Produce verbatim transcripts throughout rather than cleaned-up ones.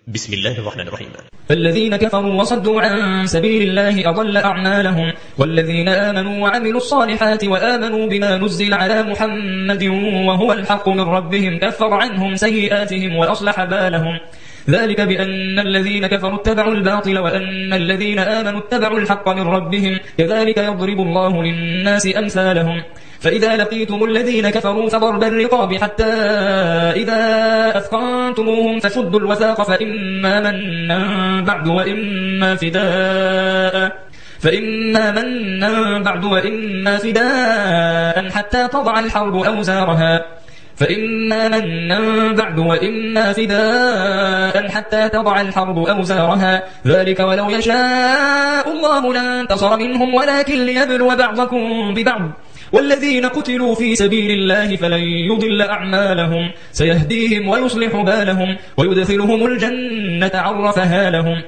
بسم الله الرحمن الرحيم. الذين كفروا وصدوا عن سبيل الله أضل أعمالهم، والذين آمنوا وعملوا الصالحات وآمنوا بما نزل على محمد وهو الحق من ربهم كفر عنهم سيئاتهم وأصلح بالهم. ذلك بأن الذين كفروا اتبعوا الباطل وأن الذين آمنوا اتبعوا الحق من ربهم، كذلك يضرب الله للناس أمثالهم. فإذا لقيتم الذين كفروا فضرب الرقاب حتى إذا أثخنتموهم فشدوا الوثاق فإما منا بعد وإما فداء فإما منا بعد وإما فداء حتى تضع الحرب أوزارها فإما منا بعد وإما فداء حتى تضع الحرب أوزارها ذلك ولو يشاء الله لانتصر منهم ولكن ليبلو بعضكم ببعض. والذين قتلوا في سبيل الله فلن يضل أعمالهم سيهديهم ويصلح بالهم ويدخلهم الجنة عرفها لهم.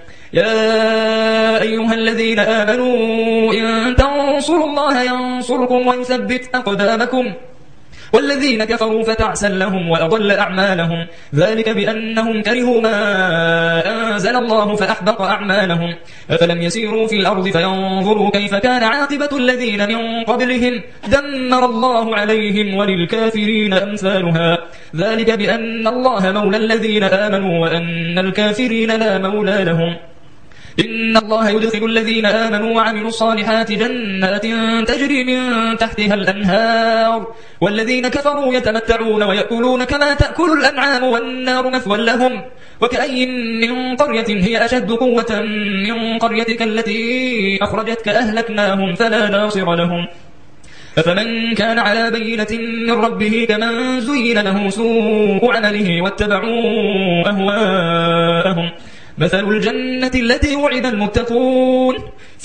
يا أيها الذين آمنوا إن تنصروا الله ينصركم ويثبت أقدامكم. والذين كفروا فتعسا لهم وأضل أعمالهم ذلك بأنهم كرهوا ما أنزل الله فأحبط أعمالهم. أفلم يسيروا في الأرض فينظروا كيف كان عاقبة الذين من قبلهم دمر الله عليهم وللكافرين أمثالها. ذلك بأن الله مولى الذين آمنوا وأن الكافرين لا مولى لهم. إن الله يدخل الذين آمنوا وعملوا الصالحات جنات تجري من تحتها الأنهار والذين كفروا يتمتعون ويأكلون كما تأكل الأنعام والنار مثوى لهم. وكأي من قرية هي أشد قوة من قريتك التي أخرجتك أهلكناهم فلا ناصر لهم. أفمن كان على بينة من ربه كمن زين له سوء عمله واتبعوا أهواءهم. مثل الجنة التي وعد المتقون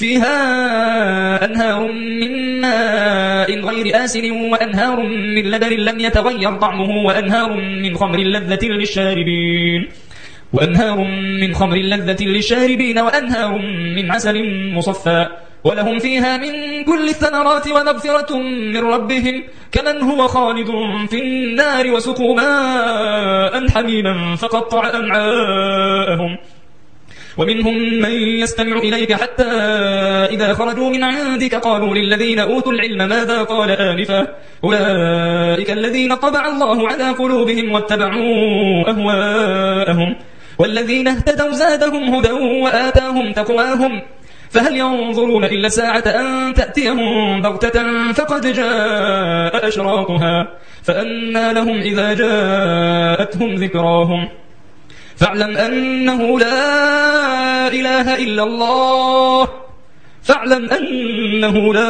فيها أنهار من ماء غير آسن وأنهار من لبن لم يتغير طعمه وأنهار من خمر لذة للشاربين وأنهار من خمر لذة للشاربين وأنهار من عسل مصفى ولهم فيها من كل الثمرات ومغفرة من ربهم كمن هو خالد في النار وسقوا ماء حميما فقطع أمعاءهم. ومنهم من يستمع إليك حتى إذا خرجوا من عندك قالوا للذين أوتوا العلم ماذا قال آنفا أولئك الذين طبع الله على قلوبهم واتبعوا أهواءهم. والذين اهتدوا زادهم هدى وآتاهم تقواهم. فهل ينظرون إلا الساعة أن تأتيهم بغتة فقد جاء أشراطها فأنى لهم إذا جاءتهم ذكراهم. فاعلم أنه لا إله إلا الله فاعلم أنه لا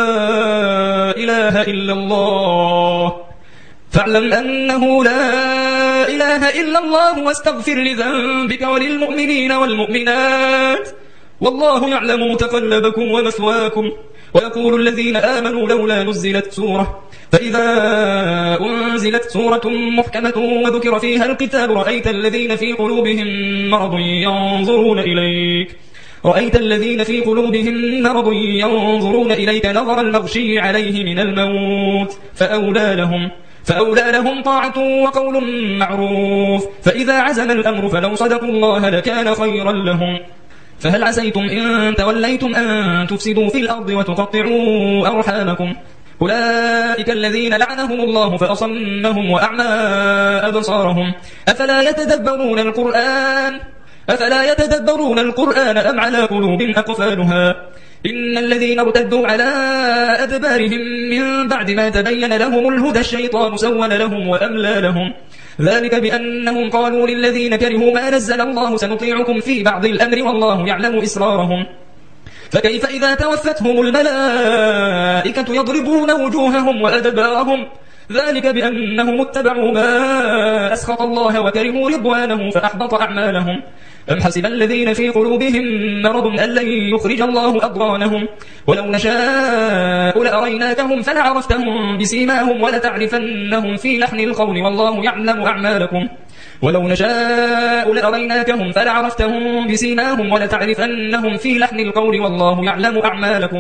إله إلا الله فاعلم أنه لا إله إلا الله واستغفر لذنبك وللمؤمنين والمؤمنات والله يعلم متقلبكم ومثواكم. ويقول الذين آمنوا لولا نزلت سورة فإذا أنزلت سورة محكمة وذكر فيها القتال رأيت الذين في قلوبهم مرض ينظرون إليك رأيت الذين في قلوبهم مرض ينظرون إليك نظر المغشي عليه من الموت فأولى لهم فأولى لهم طاعة وقول معروف. فإذا عزم الأمر فلو صدقوا الله لكان خيرا لهم. فهل عسيتم إن توليتم أن تفسدوا في الأرض وتقطعوا أرحامكم أولئك الذين لعنهم الله فأصمهم وأعمى أبصارهم. أفلا يتدبرون القرآن أفلا يتدبرون القرآن أم على قلوب أقفالها. إن الذين ارتدوا على أدبارهم من بعد ما تبين لهم الهدى الشيطان سول لهم وأملى لهم. ذلك بأنهم قالوا للذين كرهوا ما نزل الله سنطيعكم في بعض الأمر والله يعلم إسرارهم. فكيف إذا توفتهم الملائكة يضربون وجوههم وأدبارهم ذلك بأنهم اتبعوا ما أسخط الله وكرهوا رضوانه فأحبط أعمالهم. أم حسب الذين في قلوبهم مرض أن لن يخرج الله أضغانهم ولو نشاء لأريناكهم فلعرفتهم بسيماهم ولتعرفنهم في لحن القول والله يعلم أعمالكم ولو نشاء لأريناكهم فلعرفتهم بسيماهم ولتعرفنهم في لحن القول والله يعلم أعمالكم.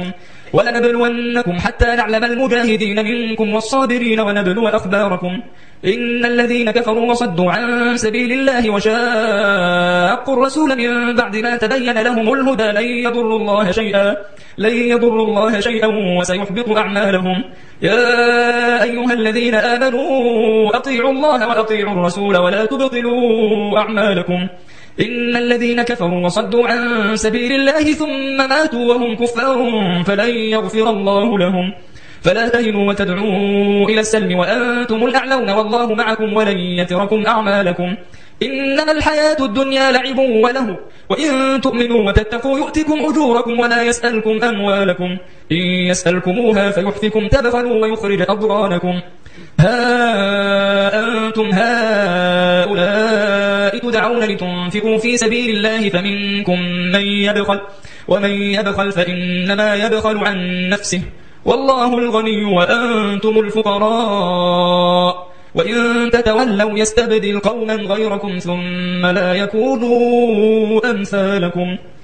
ولنبلونكم حتى نعلم المجاهدين منكم والصابرين ونبلو أخباركم. إن الذين كفروا وصدوا عن سبيل الله وشاقوا الرسول من بعد ما تبين لهم الهدى لن يضروا الله شيئا لن يضروا الله شيئا وسيحبط أعمالهم. يا أيها الذين آمنوا أطيعوا الله وأطيعوا الرسول ولا تبطلوا أعمالكم. إن الذين كفروا وصدوا عن سبيل الله ثم ماتوا وهم كفار فلن يغفر الله لهم. فلا تهنوا وتدعوا إلى السلم وأنتم الأعلون والله معكم ولن يتركم أعمالكم. إنما الحياة الدنيا لعب وله وإن تؤمنوا وتتقوا يؤتكم أجوركم ولا يسألكم أموالكم. إن يسألكموها فيحفكم تبخلوا ويخرج أضغانكم. ها أنتم هؤلاء تدعون لتنفقوا في سبيل الله فمنكم من يبخل ومن يبخل فإنما يبخل عن نفسه والله الغني وأنتم الفقراء وإن تتولوا يستبدل قوما غيركم ثم لا يكونوا أمثالكم.